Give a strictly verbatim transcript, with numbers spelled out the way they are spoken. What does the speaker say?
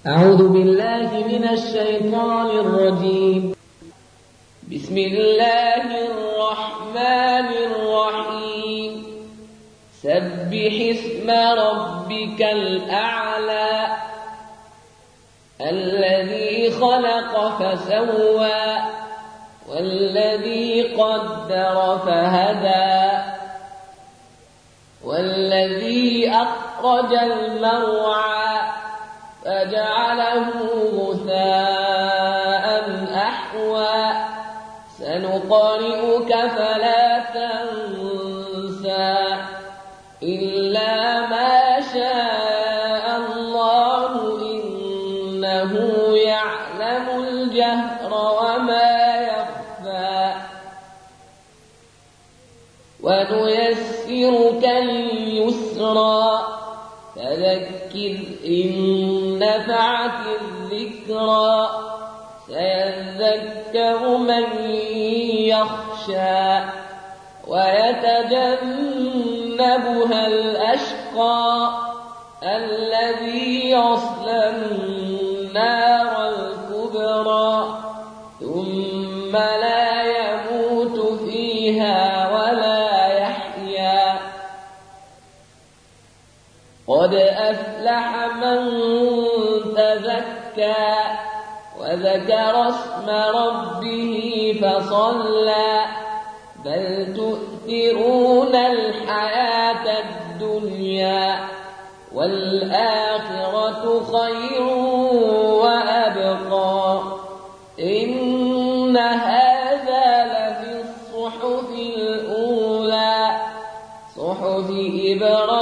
أعوذ بالله من الشيطان الرجيم. بسم الله الرحمن الرحيم. سبح اسم ربك الأعلى الذي خلق فسوى والذي قدر فهدى والذي أخرج المرعى فجعله غثاء أحوى سنقرئك فلا تنسى إلا ما شاء الله إنه يعلم الجهر وما يخفى ونيسرك لليسرى فذكر إن نفعت الذكرى سيذكر من يخشى ويتجنبها الأشقى الذي يصلى النار الكبرى ثم لا يموت فيها ولا يحيا قد أفلح من تزكى وذكر اسم ربه فصلى بل تؤثرون الحياة الدنيا والآخرة خير وأبقى إن هذا لفي الصحف الأولى صحف إبراهيم